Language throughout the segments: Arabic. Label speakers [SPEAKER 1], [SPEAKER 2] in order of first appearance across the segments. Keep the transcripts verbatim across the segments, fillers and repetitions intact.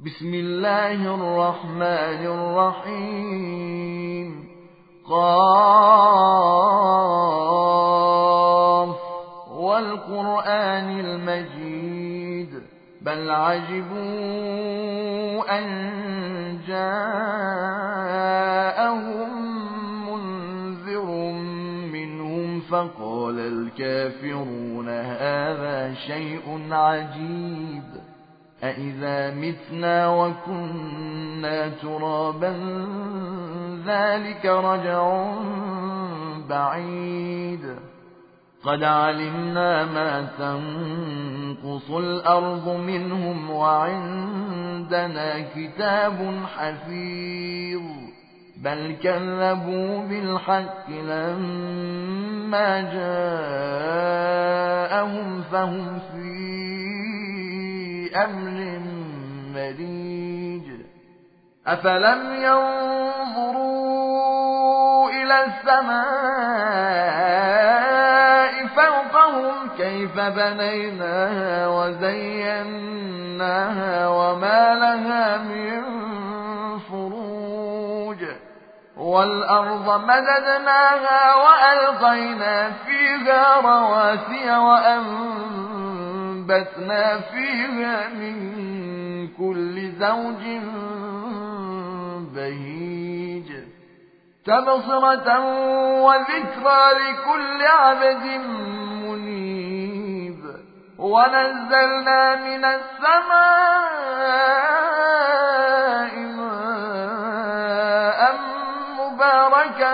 [SPEAKER 1] بسم الله الرحمن الرحيم. قاف والقرآن المجيد بل عجبوا أن جاءهم منذر منهم فقال الكافرون هذا شيء عجيب أإذا متنا وكنا ترابا ذلك رجع بعيد قد علمنا ما تنقص الأرض منهم وعندنا كتاب حفيظ بل كذبوا بالحق لما جاءهم فهم في أمر مريج أفلم ينظروا إلى السماء فوقهم كيف بنيناها وزيناها وما لها من فروج والأرض مددناها وألقينا فيها رواسي وأنبتنا فيها من كل زوج بهيج تبصرة وذكرى لكل عبد منيب ونزلنا من السماء ماء مباركا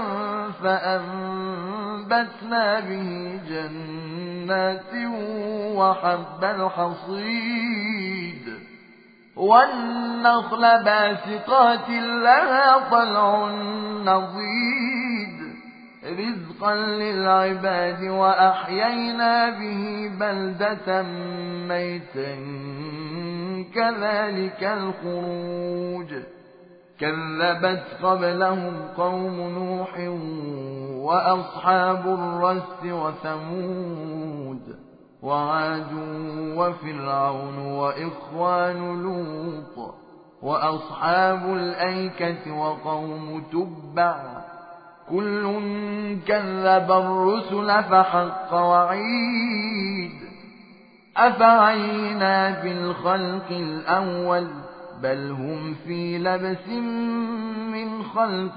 [SPEAKER 1] فأنبتنا به جنات وحب الحصيد والنخل باسقات لها طلع نضيد رزقا للعباد وأحيينا به بلدة ميتا كذلك الخروج كذبت قبلهم قوم نوح وأصحاب الرس وثمود وعاد وفرعون وإخوان لوط وأصحاب الأيكة وقوم تبع كل كذب الرسل فحق وعيد أفعينا بالخلق الأول بل هم في لبس من خلق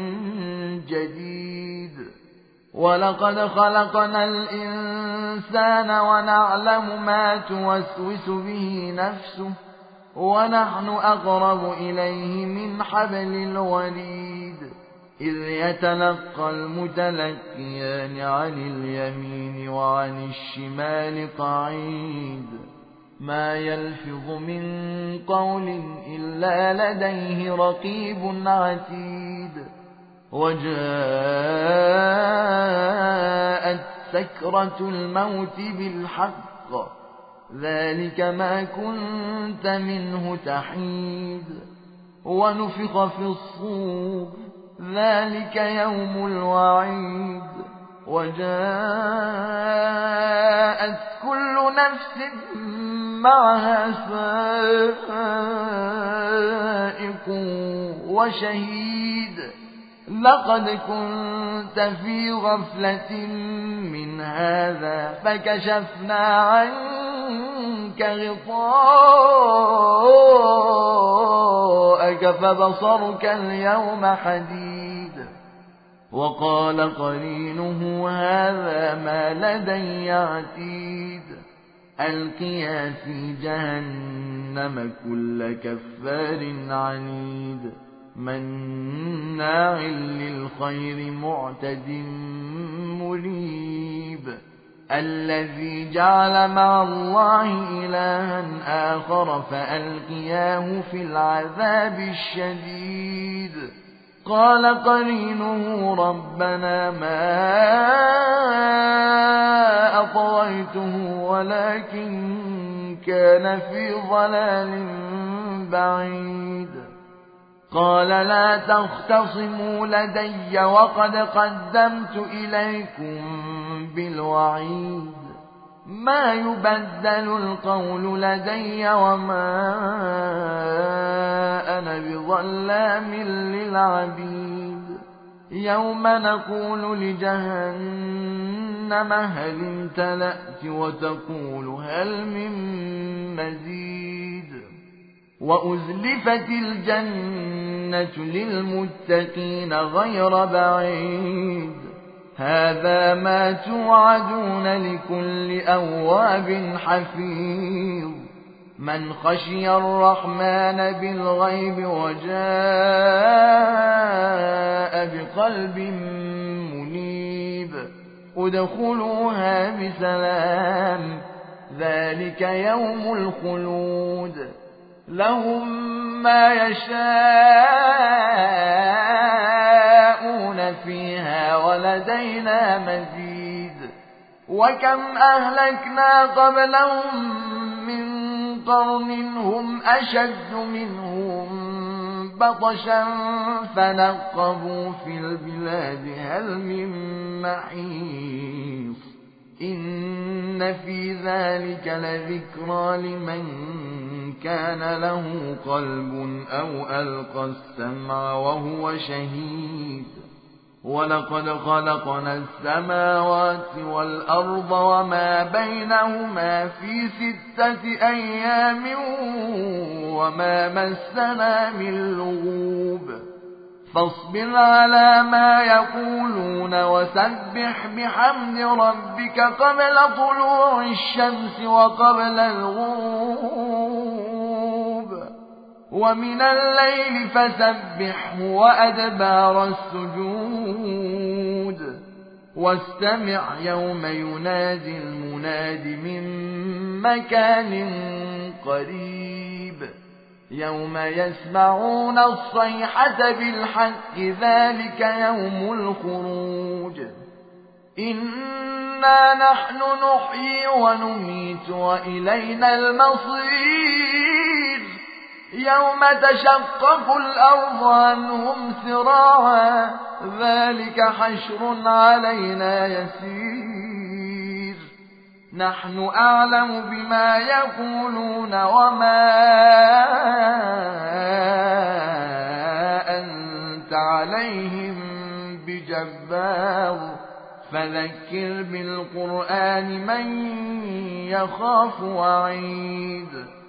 [SPEAKER 1] جديد ولقد خلقنا الإنسان ونعلم ما توسوس به نفسه ونحن أقرب إليه من حبل الوريد إذ يتلقى المتلقيان عن اليمين وعن الشمال قعيد ما يلفظ من قول إلا لديه رقيب عتيد وجاءت سكرة الموت بالحق ذلك ما كنت منه تحيد ونفخ في الصور ذلك يوم الوعيد وجاءت كل نفس معها سائق وشهيد لقد كنت في غفلة من هذا فكشفنا عنك غطاءك فبصرك اليوم حديد وقال قرينه هذا ما لدي عتيد ألقيا في جهنم كل كفار عنيد مناع للخير معتد مريب الذي جعل مع الله إلها آخر فألقياه في العذاب الشديد قال قرينه ربنا ما أطغيته ولكن كان في ضلال بعيد قال لا تختصموا لدي وقد قدمت إليكم بالوعيد ما يبدل القول لدي وما أنا بظلام للعبيد. بظلام للعبيد يوم نقول لجهنم هل امتلأت وتقول هل من مزيد وأزلفت الجنة للمتقين غير بعيد هذا ما توعدون لكل أواب حفيظ من خشي الرحمن بالغيب وجاء بقلب منيب ادخلوها بسلام ذلك يوم الخلود لهم ما يشاءون فيها ولدينا مزيد وكم أهلكنا قبلهم من قرن هم أشد منهم بطشا فنقبوا في البلاد هل من محيص إن في ذلك لذكرى لمن كان له قلب أو ألقى السمع وهو شهيد ولقد خلقنا السماوات والأرض وما بينهما في ستة أيام وما مسنا من لغوب فاصبر على ما يقولون وسبح بحمد ربك قبل طلوع الشمس وقبل الغروب ومن الليل فسبحه وأدبار السجود واستمع يوم ينادي المناد من مكان قريب يوم يسمعون الصيحة بالحق ذلك يوم الخروج إنا نحن نحيي ونميت وإلينا المصير يوم تشقق الأرض عنهم سراعا ذلك حشر علينا يسير نحن أعلم بما يقولون وما أنت عليهم بجبار فذكر بالقرآن من يخاف وعيد